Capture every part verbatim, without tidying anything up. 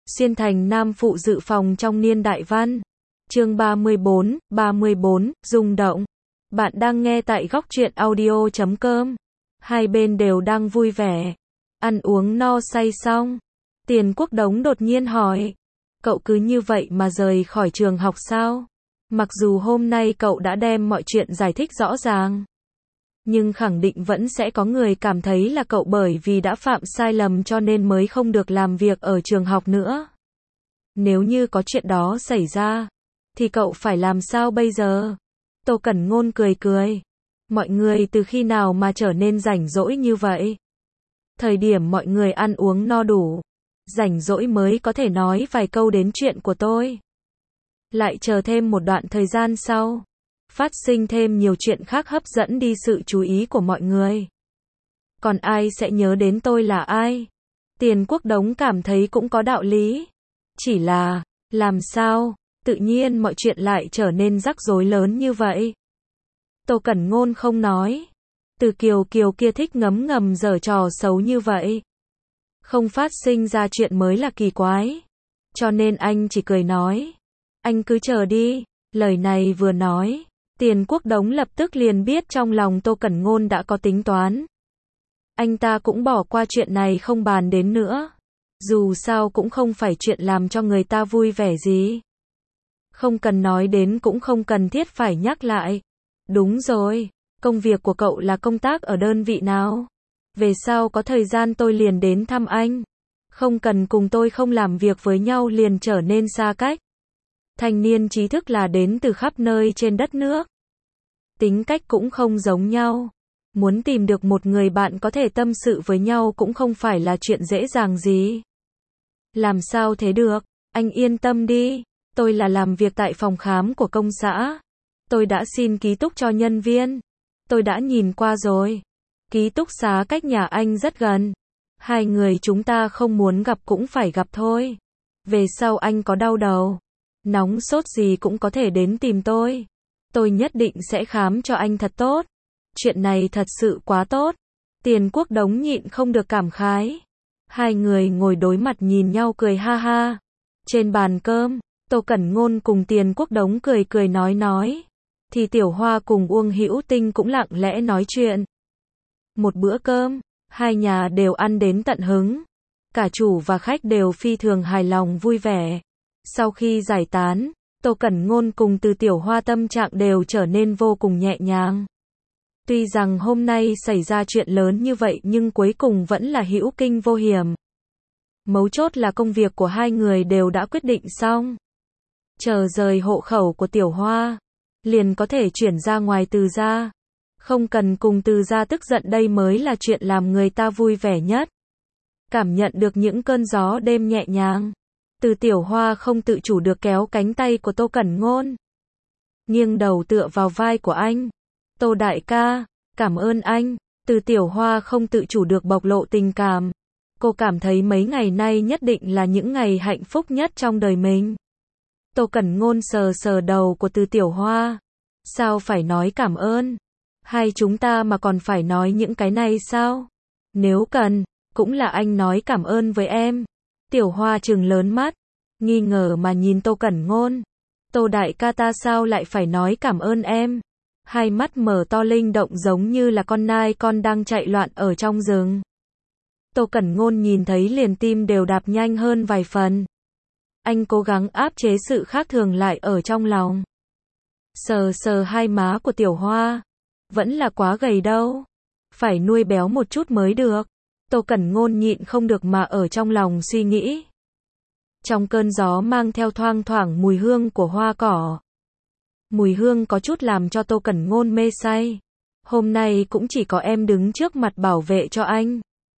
Xuyên thành nam phụ dự phòng trong niên đại văn. Chương ba mươi bốn, ba mươi bốn, rung động. Bạn đang nghe tại góc truyện audio chấm com. Hai bên đều đang vui vẻ. Ăn uống no say xong. Tiền Quốc Đống đột nhiên hỏi. Cậu cứ như vậy mà rời khỏi trường học sao? Mặc dù hôm nay cậu đã đem mọi chuyện giải thích rõ ràng. Nhưng khẳng định vẫn sẽ có người cảm thấy là cậu bởi vì đã phạm sai lầm cho nên mới không được làm việc ở trường học nữa. Nếu như có chuyện đó xảy ra, thì cậu phải làm sao bây giờ? Tô Cẩn Ngôn cười cười. Mọi người từ khi nào mà trở nên rảnh rỗi như vậy? Thời điểm mọi người ăn uống no đủ, rảnh rỗi mới có thể nói vài câu đến chuyện của tôi. Lại chờ thêm một đoạn thời gian sau, phát sinh thêm nhiều chuyện khác hấp dẫn đi sự chú ý của mọi người. Còn ai sẽ nhớ đến tôi là ai? Tiền Quốc Đống cảm thấy cũng có đạo lý. Chỉ là, làm sao, tự nhiên mọi chuyện lại trở nên rắc rối lớn như vậy? Tô Cẩn Ngôn không nói. Từ Kiều Kiều kia thích ngấm ngầm giở trò xấu như vậy. Không phát sinh ra chuyện mới là kỳ quái. Cho nên anh chỉ cười nói. Anh cứ chờ đi. Lời này vừa nói, Tiền Quốc Đống lập tức liền biết trong lòng Tô Cẩn Ngôn đã có tính toán. Anh ta cũng bỏ qua chuyện này không bàn đến nữa. Dù sao cũng không phải chuyện làm cho người ta vui vẻ gì. Không cần nói đến cũng không cần thiết phải nhắc lại. Đúng rồi, công việc của cậu là công tác ở đơn vị nào? Về sau có thời gian tôi liền đến thăm anh. Không cần cùng tôi không làm việc với nhau liền trở nên xa cách. Thanh niên trí thức là đến từ khắp nơi trên đất nước. Tính cách cũng không giống nhau. Muốn tìm được một người bạn có thể tâm sự với nhau cũng không phải là chuyện dễ dàng gì. Làm sao thế được? Anh yên tâm đi. Tôi là làm việc tại phòng khám của công xã. Tôi đã xin ký túc cho nhân viên. Tôi đã nhìn qua rồi. Ký túc xá cách nhà anh rất gần. Hai người chúng ta không muốn gặp cũng phải gặp thôi. Về sau anh có đau đầu, nóng sốt gì cũng có thể đến tìm tôi. Tôi nhất định sẽ khám cho anh thật tốt. Chuyện này thật sự quá tốt. Tiền Quốc Đống nhịn không được cảm khái. Hai người ngồi đối mặt nhìn nhau cười ha ha. Trên bàn cơm, Tô Cẩn Ngôn cùng Tiền Quốc Đống cười cười nói nói. Thì Tiểu Hoa cùng Uông Hữu Tinh cũng lặng lẽ nói chuyện. Một bữa cơm, hai nhà đều ăn đến tận hứng. Cả chủ và khách đều phi thường hài lòng vui vẻ. Sau khi giải tán, Tô Cẩn Ngôn cùng Từ Tiểu Hoa tâm trạng đều trở nên vô cùng nhẹ nhàng. Tuy rằng hôm nay xảy ra chuyện lớn như vậy nhưng cuối cùng vẫn là hữu kinh vô hiểm. Mấu chốt là công việc của hai người đều đã quyết định xong. Chờ rời hộ khẩu của Tiểu Hoa, liền có thể chuyển ra ngoài Từ gia. Không cần cùng Từ gia tức giận, đây mới là chuyện làm người ta vui vẻ nhất. Cảm nhận được những cơn gió đêm nhẹ nhàng, Từ Tiểu Hoa không tự chủ được kéo cánh tay của Tô Cẩn Ngôn. Nghiêng đầu tựa vào vai của anh. Tô đại ca, cảm ơn anh. Từ Tiểu Hoa không tự chủ được bộc lộ tình cảm. Cô cảm thấy mấy ngày nay nhất định là những ngày hạnh phúc nhất trong đời mình. Tô Cẩn Ngôn sờ sờ đầu của Từ Tiểu Hoa. Sao phải nói cảm ơn? Hai chúng ta mà còn phải nói những cái này sao? Nếu cần, cũng là anh nói cảm ơn với em. Tiểu Hoa trừng lớn mắt, nghi ngờ mà nhìn Tô Cẩn Ngôn. Tô đại ca ta sao lại phải nói cảm ơn em? Hai mắt mở to linh động giống như là con nai con đang chạy loạn ở trong rừng. Tô Cẩn Ngôn nhìn thấy liền tim đều đạp nhanh hơn vài phần. Anh cố gắng áp chế sự khác thường lại ở trong lòng. Sờ sờ hai má của Tiểu Hoa. Vẫn là quá gầy đâu. Phải nuôi béo một chút mới được. Tô Cẩn Ngôn nhịn không được mà ở trong lòng suy nghĩ. Trong cơn gió mang theo thoang thoảng mùi hương của hoa cỏ. Mùi hương có chút làm cho Tô Cẩn Ngôn mê say. Hôm nay cũng chỉ có em đứng trước mặt bảo vệ cho anh.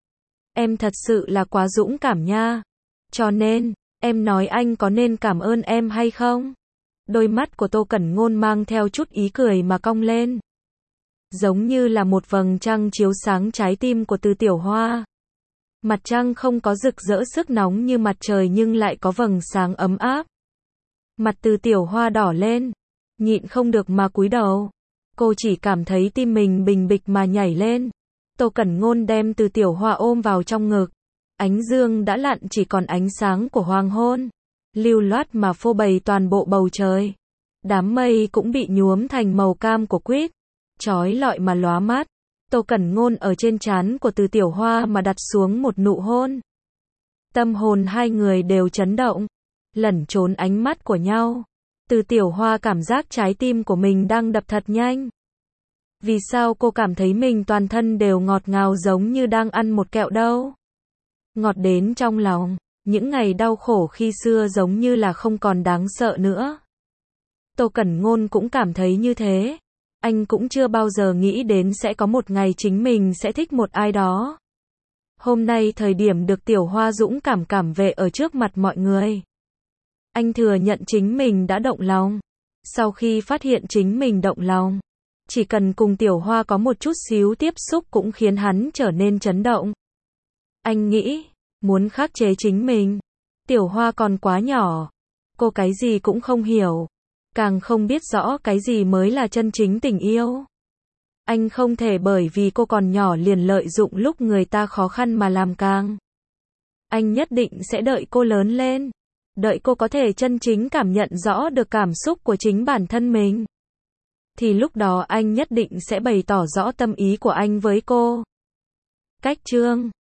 Em thật sự là quá dũng cảm nha. Cho nên, em nói anh có nên cảm ơn em hay không? Đôi mắt của Tô Cẩn Ngôn mang theo chút ý cười mà cong lên. Giống như là một vầng trăng chiếu sáng trái tim của Từ Tiểu Hoa. Mặt trăng không có rực rỡ sức nóng như mặt trời nhưng lại có vầng sáng ấm áp. Mặt Từ Tiểu Hoa đỏ lên, nhịn không được mà cúi đầu. Cô chỉ cảm thấy tim mình bình bịch mà nhảy lên. Tô Cẩn Ngôn đem Từ Tiểu Hoa ôm vào trong ngực. Ánh dương đã lặn, chỉ còn ánh sáng của hoàng hôn, lưu loát mà phô bày toàn bộ bầu trời. Đám mây cũng bị nhuốm thành màu cam của quýt, chói lọi mà lóa mắt. Tô Cẩn Ngôn ở trên trán của Từ Tiểu Hoa mà đặt xuống một nụ hôn. Tâm hồn hai người đều chấn động, lẩn trốn ánh mắt của nhau. Từ Tiểu Hoa cảm giác trái tim của mình đang đập thật nhanh. Vì sao cô cảm thấy mình toàn thân đều ngọt ngào giống như đang ăn một kẹo đâu? Ngọt đến trong lòng, những ngày đau khổ khi xưa giống như là không còn đáng sợ nữa. Tô Cẩn Ngôn cũng cảm thấy như thế. Anh cũng chưa bao giờ nghĩ đến sẽ có một ngày chính mình sẽ thích một ai đó. Hôm nay thời điểm được Tiểu Hoa dũng cảm cảm vệ ở trước mặt mọi người. Anh thừa nhận chính mình đã động lòng. Sau khi phát hiện chính mình động lòng, chỉ cần cùng Tiểu Hoa có một chút xíu tiếp xúc cũng khiến hắn trở nên chấn động. Anh nghĩ, muốn khắc chế chính mình. Tiểu Hoa còn quá nhỏ. Cô cái gì cũng không hiểu. Càng không biết rõ cái gì mới là chân chính tình yêu. Anh không thể bởi vì cô còn nhỏ liền lợi dụng lúc người ta khó khăn mà làm càng. Anh nhất định sẽ đợi cô lớn lên. Đợi cô có thể chân chính cảm nhận rõ được cảm xúc của chính bản thân mình. Thì lúc đó anh nhất định sẽ bày tỏ rõ tâm ý của anh với cô. Cách chương